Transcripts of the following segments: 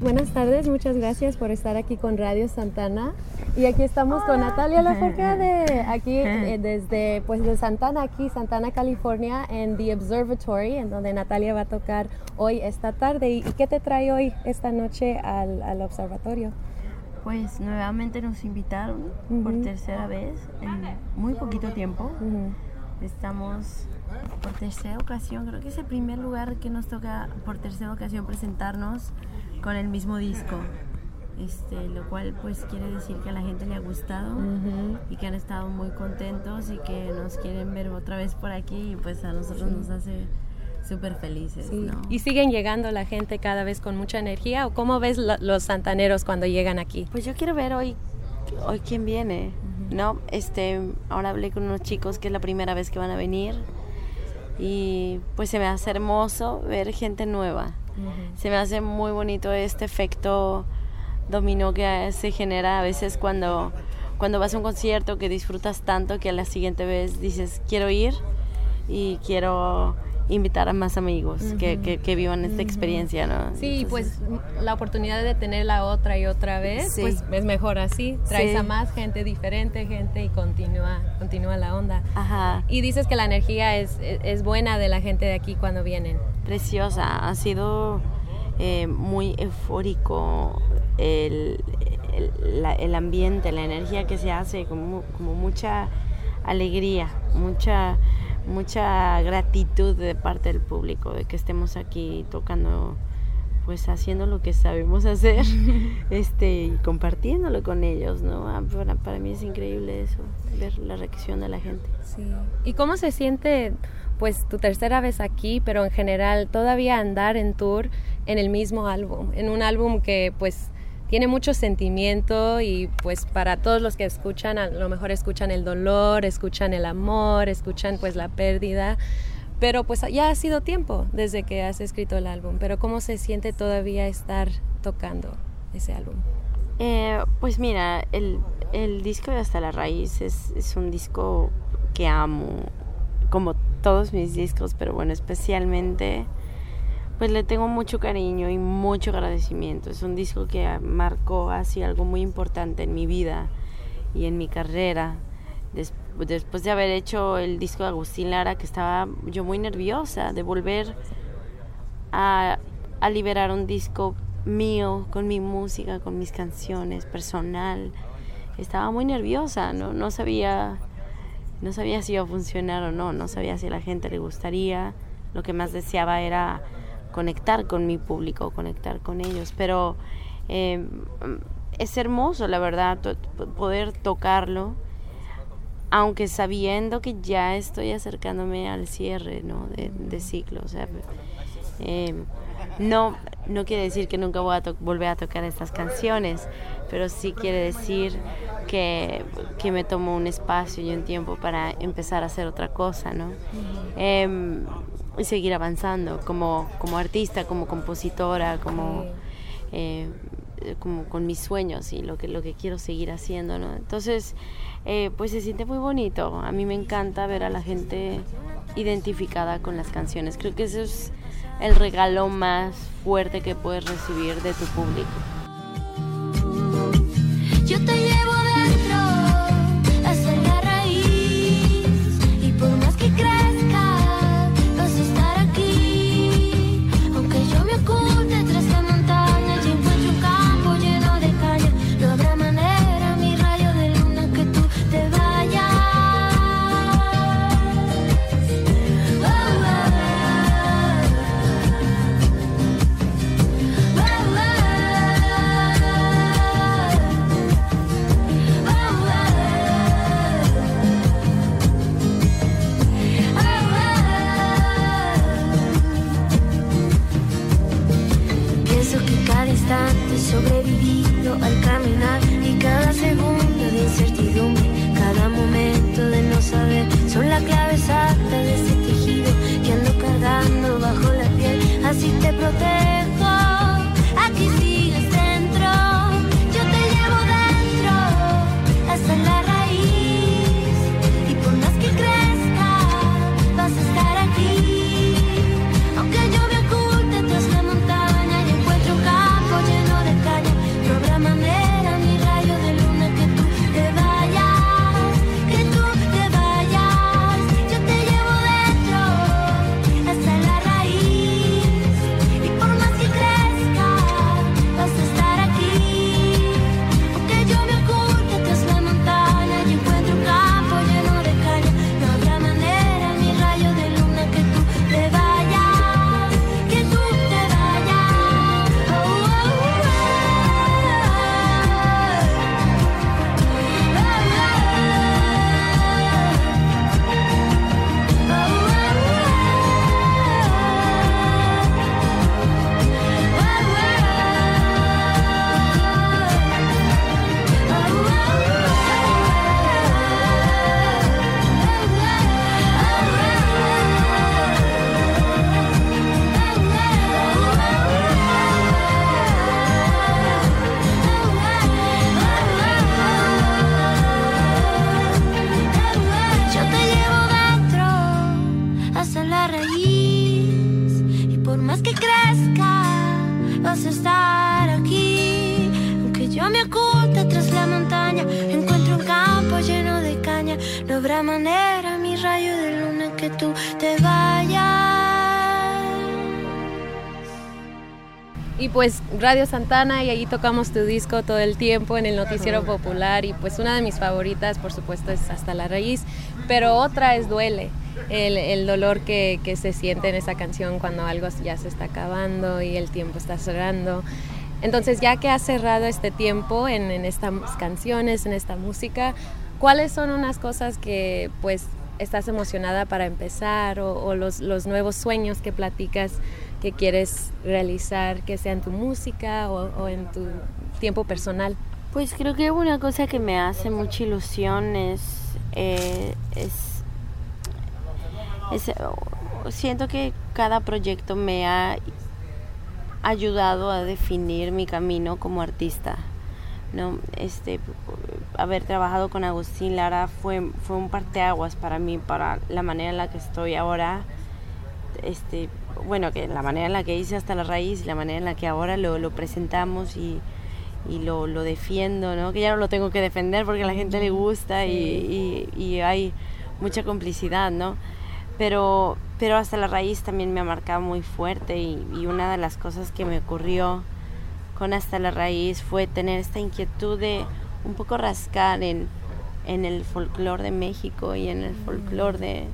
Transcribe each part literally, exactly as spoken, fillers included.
Buenas tardes, muchas gracias por estar aquí con Radio Santana. Y aquí estamos con Natalia Lafourcade, aquí eh, desde pues de Santana, aquí Santana, California, en The Observatory, en donde Natalia va a tocar hoy esta tarde. ¿Y qué te trae hoy esta noche al, al observatorio? Pues nuevamente nos invitaron uh-huh. por tercera vez en muy poquito tiempo. Uh-huh. Estamos por tercera ocasión, creo que es el primer lugar que nos toca por tercera ocasión presentarnos con el mismo disco, este, lo cual pues quiere decir que a la gente le ha gustado uh-huh. y que han estado muy contentos y que nos quieren ver otra vez por aquí y pues a nosotros sí. nos hace súper felices, sí. ¿no? ¿Y siguen llegando la gente cada vez con mucha energía? ¿O cómo ves lo, los santaneros cuando llegan aquí? Pues yo quiero ver hoy, hoy quién viene, uh-huh. ¿no? Este, ahora hablé con unos chicos que es la primera vez que van a venir y pues se me hace hermoso ver gente nueva. Uh-huh. Se me hace muy bonito este efecto dominó que se genera a veces cuando, cuando vas a un concierto que disfrutas tanto que a la siguiente vez dices quiero ir y quiero invitar a más amigos uh-huh. que, que, que vivan esta uh-huh. experiencia, ¿no? Sí, entonces, pues la oportunidad de tenerla otra y otra vez, sí. pues es mejor así, traes sí. a más gente diferente, gente y continúa, continúa la onda. Ajá. Y dices que la energía es, es buena de la gente de aquí cuando vienen. Preciosa, ha sido eh, muy eufórico el, el, la, el ambiente, la energía que se hace, como, como mucha alegría, mucha... mucha gratitud de parte del público de que estemos aquí tocando, pues haciendo lo que sabemos hacer este y compartiéndolo con ellos, ¿no? Para, para mí es increíble eso, ver la reacción de la gente. Sí. ¿Y cómo se siente pues tu tercera vez aquí, pero en general todavía andar en tour en el mismo álbum, en un álbum que pues tiene mucho sentimiento y pues para todos los que escuchan, a lo mejor escuchan el dolor, escuchan el amor, escuchan pues la pérdida, pero pues ya ha sido tiempo desde que has escrito el álbum, pero ¿cómo se siente todavía estar tocando ese álbum? Eh, pues mira, el, el disco de Hasta la Raíz es, es un disco que amo, como todos mis discos, pero bueno, especialmente... pues le tengo mucho cariño y mucho agradecimiento. Es un disco que marcó así algo muy importante en mi vida y en mi carrera. Des- después de haber hecho el disco de Agustín Lara, que estaba yo muy nerviosa de volver a, a liberar un disco mío, con mi música, con mis canciones, personal. Estaba muy nerviosa, no, no sabía, no sabía si iba a funcionar o no, no sabía si a la gente le gustaría. Lo que más deseaba era conectar con mi público, conectar con ellos, pero eh, es hermoso, la verdad, to- poder tocarlo, aunque sabiendo que ya estoy acercándome al cierre, ¿no? de, de ciclo, o sea, eh, no, no quiere decir que nunca voy a to- volver a tocar estas canciones, pero sí quiere decir que, que me tomo un espacio y un tiempo para empezar a hacer otra cosa, ¿no? Uh-huh. Eh, y seguir avanzando como, como artista, como compositora, como, eh, como con mis sueños y lo que, lo que quiero seguir haciendo, ¿no? Entonces, eh, pues se siente muy bonito. A mí me encanta ver a la gente identificada con las canciones. Creo que eso es el regalo más fuerte que puedes recibir de tu público. Yo te llevo dentro hasta la raíz y por más que crezca vas a estar aquí, aunque yo me oculte tras la montaña y encuentro un campo lleno de caña, no habrá manera, mi rayo de luna, que tú te vayas. Oh, oh, oh, oh. Cada instante sobrevivido al caminar y cada segundo de incertidumbre, cada momento de no saber, son la clave exacta de ese tejido que ando cargando bajo la piel. Así te protejo, aquí sigues dentro, yo te llevo dentro hasta la raíz y por más que crezca vas a estar aquí, aunque yo me oculte tras la montaña y encuentro un campo lleno que crezca vas a estar aquí. Aunque yo me oculte tras la montaña, encuentro un campo lleno de caña. No habrá manera, mi rayo de luna, que tú te vayas. Y pues Radio Santana, y ahí tocamos tu disco todo el tiempo en el Noticiero Popular, y pues una de mis favoritas por supuesto es Hasta la Raíz, pero otra es Duele, el, el dolor que, que se siente en esa canción cuando algo ya se está acabando y el tiempo está cerrando. Entonces, ya que has cerrado este tiempo en, en estas canciones, en esta música, ¿cuáles son unas cosas que pues estás emocionada para empezar, o, o los, los nuevos sueños que platicas que quieres realizar, que sea en tu música o, o en tu tiempo personal? Pues creo que una cosa que me hace mucha ilusión es, eh, es, es siento que cada proyecto me ha ayudado a definir mi camino como artista, ¿no? Este, haber trabajado con Agustín Lara fue, fue un parteaguas para mí, para la manera en la que estoy ahora. Este, bueno, que la manera en la que hice Hasta la Raíz, la manera en la que ahora lo, lo presentamos y, y lo, lo defiendo, ¿no? Que ya no lo tengo que defender porque a la gente le gusta, y, y, y hay mucha complicidad, ¿no? Pero, pero Hasta la Raíz también me ha marcado muy fuerte, y, y una de las cosas que me ocurrió con Hasta la Raíz fue tener esta inquietud de un poco rascar en, en el folclore de México y en el folclore de,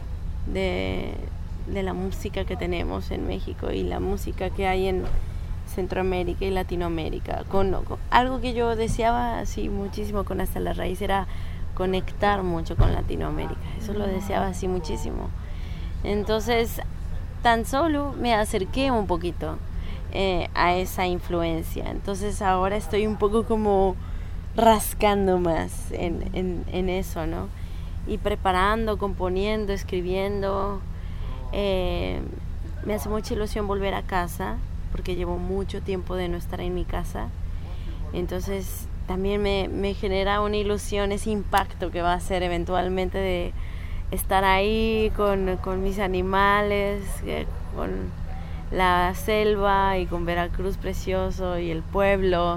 de, de la música que tenemos en México y la música que hay en Centroamérica y Latinoamérica. Con, con algo que yo deseaba así muchísimo con Hasta la Raíz era conectar mucho con Latinoamérica. Eso lo deseaba así muchísimo. Entonces, tan solo me acerqué un poquito eh, a esa influencia. Entonces ahora estoy un poco como rascando más en, en, en eso, ¿no? Y preparando, componiendo, escribiendo. Eh, me hace mucha ilusión volver a casa, porque llevo mucho tiempo de no estar en mi casa. Entonces también me, me genera una ilusión ese impacto que va a ser eventualmente de estar ahí con, con mis animales, eh, con la selva y con Veracruz precioso y el pueblo.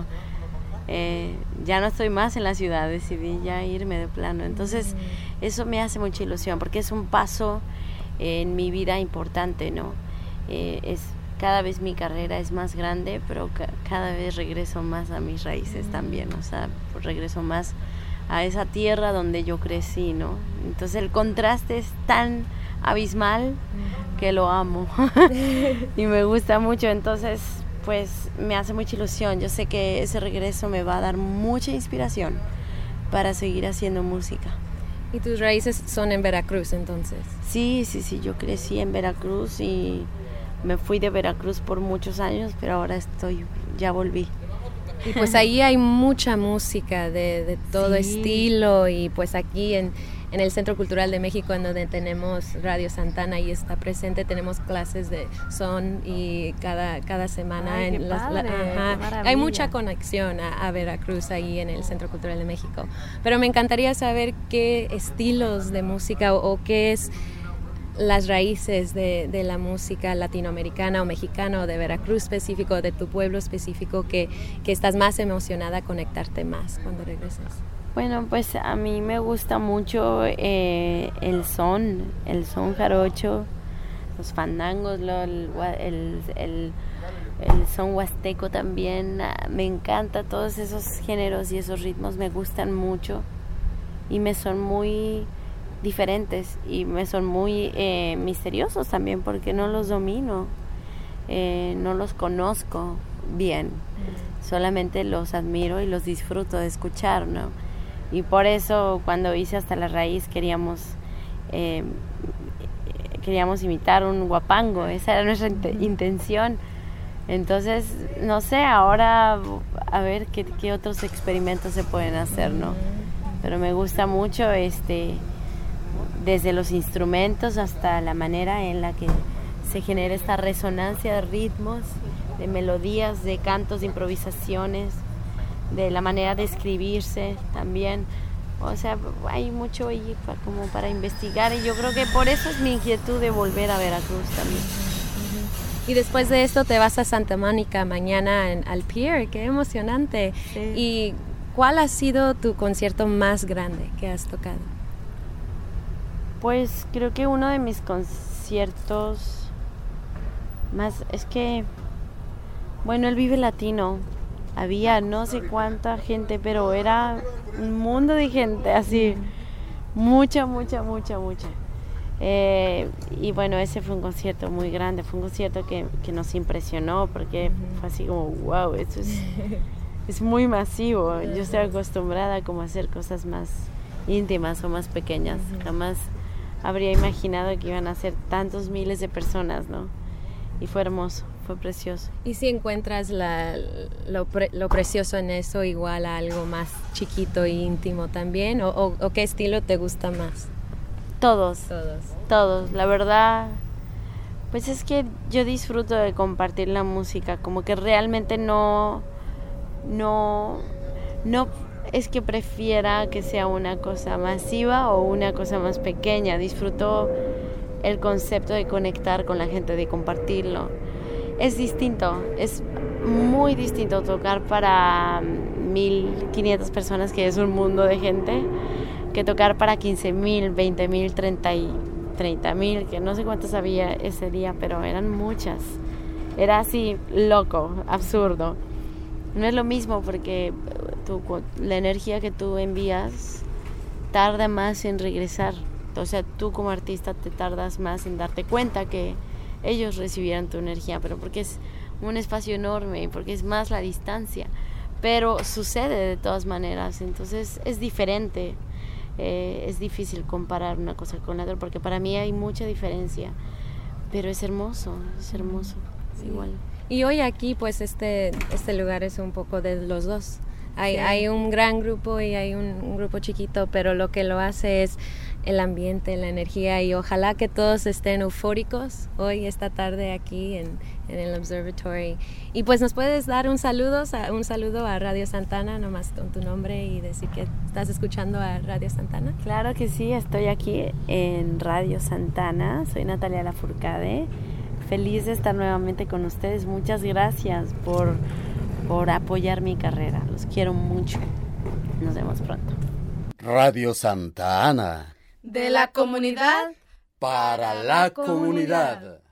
Eh, ya no estoy más en la ciudad, decidí ya irme de plano. Entonces eso me hace mucha ilusión, porque es un paso en mi vida importante, ¿no? Eh, es cada vez mi carrera es más grande, pero ca- cada vez regreso más a mis raíces también, o sea, pues regreso más a esa tierra donde yo crecí, ¿no? Entonces el contraste es tan abismal que lo amo y me gusta mucho. Entonces pues me hace mucha ilusión. Yo sé que ese regreso me va a dar mucha inspiración para seguir haciendo música. ¿Y tus raíces son en Veracruz entonces? Sí, sí, sí, yo crecí en Veracruz y me fui de Veracruz por muchos años, pero ahora estoy, ya volví. Y pues ahí hay mucha música de, de todo sí. estilo, y pues aquí en, en el Centro Cultural de México, en donde tenemos Radio Santana y está presente, tenemos clases de son y cada, cada semana. Ay, en qué las, padre, la, qué hay mucha conexión a, a Veracruz ahí en el Centro Cultural de México. Pero me encantaría saber qué estilos de música o, o qué es las raíces de, de la música latinoamericana o mexicana, o de Veracruz específico, de tu pueblo específico, que, que estás más emocionada a conectarte más cuando regresas. Bueno, pues a mí me gusta mucho eh, el son, el son jarocho, los fandangos, lo, el, el, el, el son huasteco también. Me encanta, todos esos géneros y esos ritmos me gustan mucho y me son muy diferentes y me son muy eh, misteriosos también, porque no los domino, eh, no los conozco bien, solamente los admiro y los disfruto de escuchar, ¿no? Y por eso cuando hice Hasta la Raíz queríamos eh, queríamos imitar un huapango, esa era nuestra int- intención. Entonces, no sé, ahora a ver qué, qué otros experimentos se pueden hacer, ¿no? Pero me gusta mucho este desde los instrumentos hasta la manera en la que se genera esta resonancia de ritmos, de melodías, de cantos, de improvisaciones, de la manera de escribirse también. O sea, hay mucho ahí para, como para investigar, y yo creo que por eso es mi inquietud de volver a Veracruz también. Y después de esto te vas a Santa Mónica mañana en, al Pier. ¡Qué emocionante! Sí. ¿Y cuál ha sido tu concierto más grande que has tocado? Pues creo que uno de mis conciertos más... Es que... Bueno, el Vive Latino. Había no sé cuánta gente, pero era un mundo de gente, así. Mucha, mucha, mucha, mucha. Eh, y bueno, ese fue un concierto muy grande, fue un concierto que, que nos impresionó porque uh-huh. fue así como, wow, esto es, es muy masivo. Uh-huh. Yo estoy acostumbrada como a hacer cosas más íntimas o más pequeñas. Uh-huh. Jamás habría imaginado que iban a ser tantos miles de personas, ¿no? Y fue hermoso, fue precioso. ¿Y si encuentras la, lo, pre, lo precioso en eso igual a algo más chiquito e íntimo también? ¿O, o, o qué estilo te gusta más? Todos, todos, todos. La verdad, pues es que yo disfruto de compartir la música, como que realmente no, no, no es que prefiera que sea una cosa masiva o una cosa más pequeña. Disfruto el concepto de conectar con la gente, de compartirlo. Es distinto, es muy distinto tocar para mil quinientas personas, que es un mundo de gente, que tocar para quince mil, veinte mil, treinta mil, que no sé cuántas había ese día, pero eran muchas. Era así loco, absurdo. No es lo mismo porque tú, la energía que tú envías tarda más en regresar. O sea, tú como artista te tardas más en darte cuenta que ellos recibieran tu energía, pero porque es un espacio enorme, porque es más la distancia. Pero sucede de todas maneras, entonces es diferente. Eh, es difícil comparar una cosa con la otra porque para mí hay mucha diferencia, pero es hermoso, es hermoso, es sí. igual. Y hoy aquí pues este, este lugar es un poco de los dos. Hay, sí. hay un gran grupo y hay un, un grupo chiquito, pero lo que lo hace es el ambiente, la energía, y ojalá que todos estén eufóricos hoy, esta tarde aquí en, en el Observatory. Y pues nos puedes dar un saludo, un saludo a Radio Santana, nomás con tu nombre y decir que estás escuchando a Radio Santana. Claro que sí, estoy aquí en Radio Santana, soy Natalia Lafourcade, feliz de estar nuevamente con ustedes. Muchas gracias por, por apoyar mi carrera, los quiero mucho, nos vemos pronto. Radio Santa Ana. De la comunidad para la comunidad.